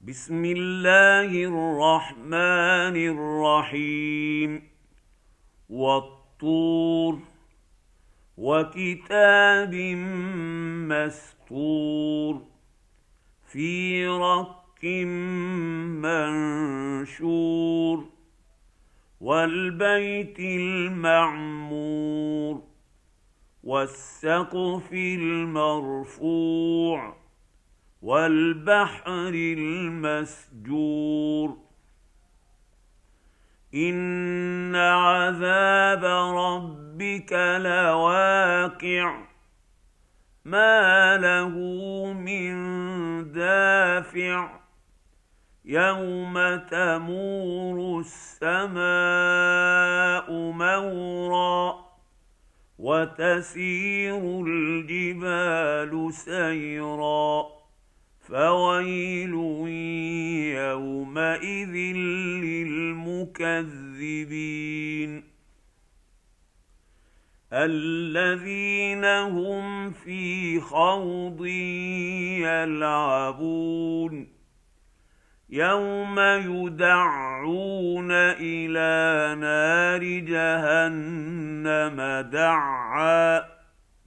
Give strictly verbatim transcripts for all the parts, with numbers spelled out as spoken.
بسم الله الرحمن الرحيم. والطور وكتاب مسطور في رق منشور والبيت المعمور والسقف المرفوع والبحر المسجور. إن عذاب ربك لواقع ما له من دافع يوم تمور السماء مورا وتسير الجبال سيرا فويل يومئذ للمكذبين الذين هم في خوض يلعبون يوم يدعون إلى نار جهنم دعا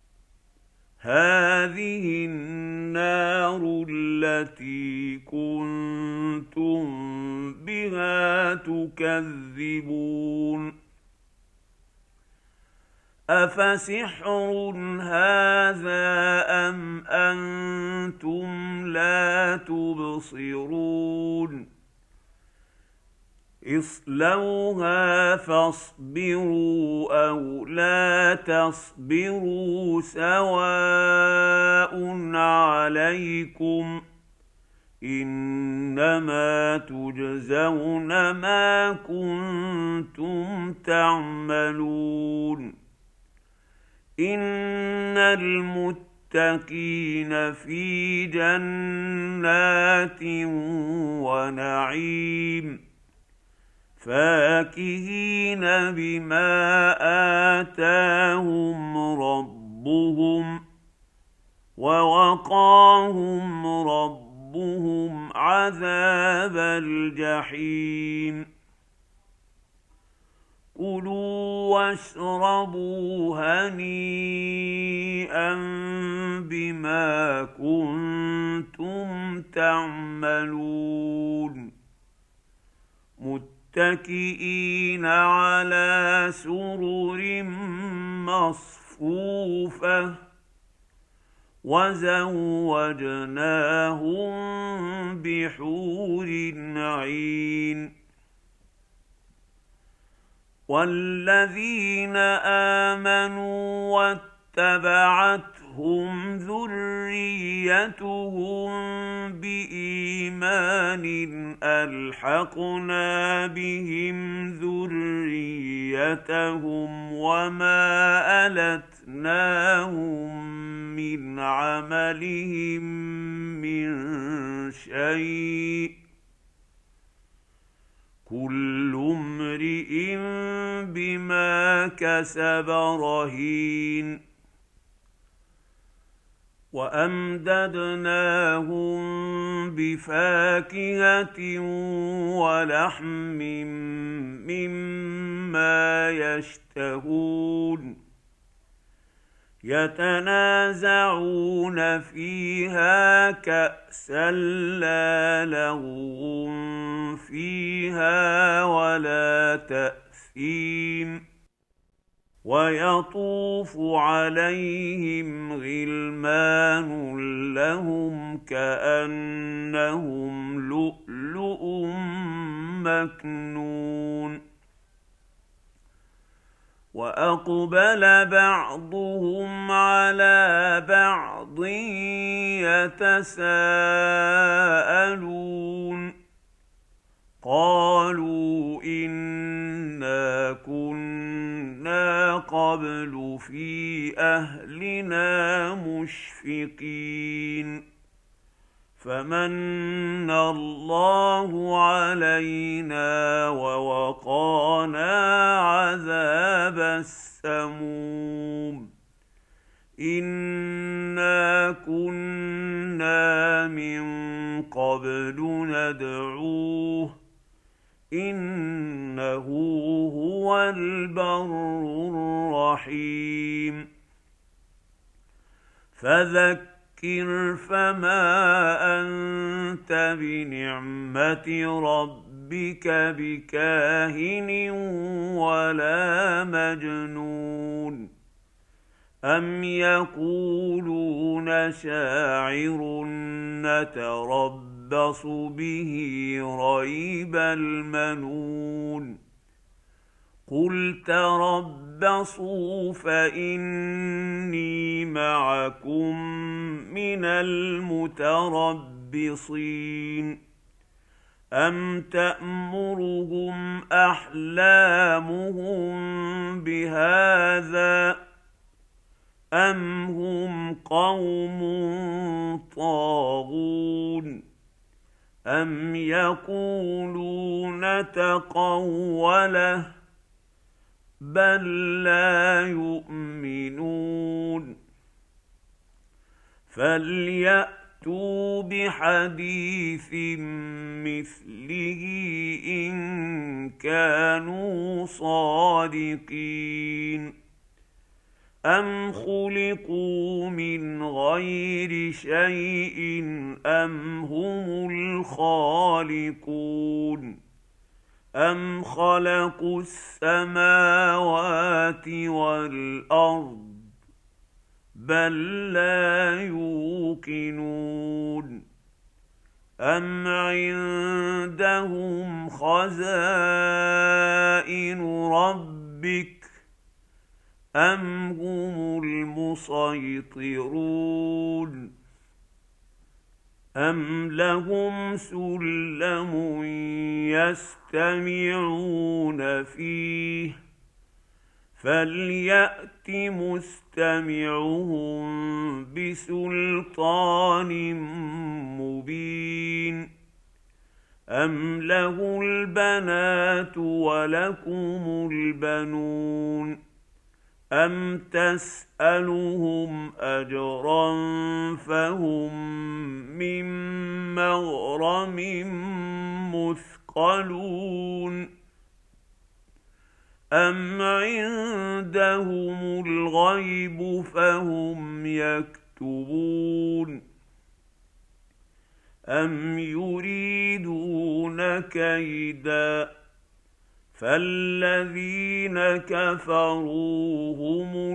هذه النار التي كنتم بها تكذبون أفسحر هذا أم أنتم لا تبصرون اصلوها فاصبروا أو لا تصبروا سواء عليكم إنما تجزون ما كنتم تعملون. إن المتقين في جنات ونعيم فاكهين بما آتاهم ربهم ووقاهم ربهم عذاب الجحيم. كلوا واشربوا هنيئا بما كنتم تعملون متكئين على سرر مصفوفة وزوجناهم بحور عين. والذين آمنوا واتبعتهم ذريتهم بإيمان ألحقنا بهم ذريتهم وما ألتناهم من عملهم من شيء كل امرئ بما كسب رهين. وأمددناهم بفاكهة ولحم مما يشتهون يتنازعون فيها كأسا لا لغو فيها ولا تأثيم ويطوف عليهم غلمان لهم كأنهم لؤلؤ مكنون. وأقبل بعضهم على بعض يتساءلون قالوا إنا كنا قبل في أهلنا مشفقين فمن الله علينا ووقانا عذاب السموم. إنا كنا من قبل ندعوه إنه هو البر الرحيم فذكر فما أنت بنعمة ربك بكاهن ولا مجنون أم يقولون شاعر نتربص به ريب المنون قل تربصوا فإني معكم من المتربصين أم تأمرهم أحلامهم بهذا أم هم قوم طاغون أم يقولون تقوله بل لا يؤمنون فليأتوا بحديث مثله إن كانوا صادقين أم خلقوا من غير شيء أم هم الخالقون أم خلقوا السماوات والأرض بل لا يوقنون أم عندهم خزائن ربك أم هم المسيطرون أم لهم سلم يستمعون فيه فليأت مستمعهم بسلطان مبين أم له البنات ولكم البنون أم تسألهم أجرا فهم من مغرم مثقلون أم عندهم الغيب فهم يكتبون أم يريدون كيدا فالذين كفروا هم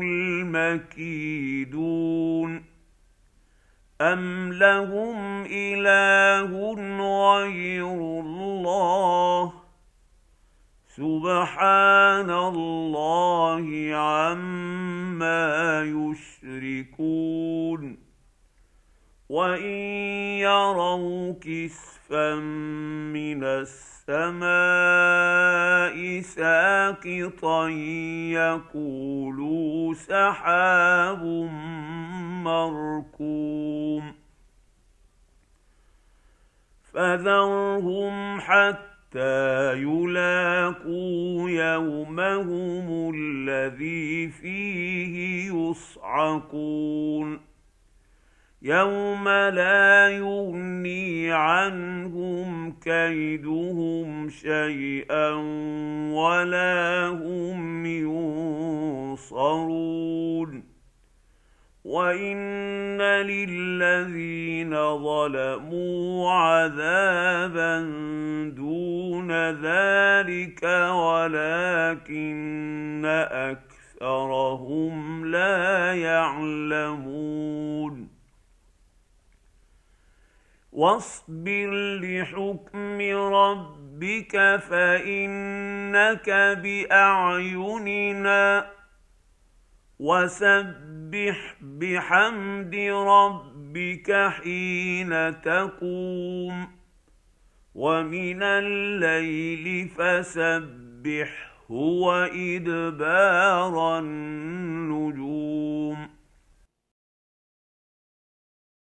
المكيدون أم لهم إله غير الله سبحان الله عما يشركون وإن يروا كسفا من السماء ساقطا يقولوا سحاب مركوم فذرهم حتى يلاقوا يومهم الذي فيه يصعقون يوم لا يغني عنهم كيدهم شيئا ولا هم ينصرون وإن للذين ظلموا عذابا دون ذلك ولكن أكثرهم لا يعلمون واصبر لحكم ربك فإنك بأعيننا وسبح بحمد ربك حين تقوم ومن الليل فسبحه وإدبار النجوم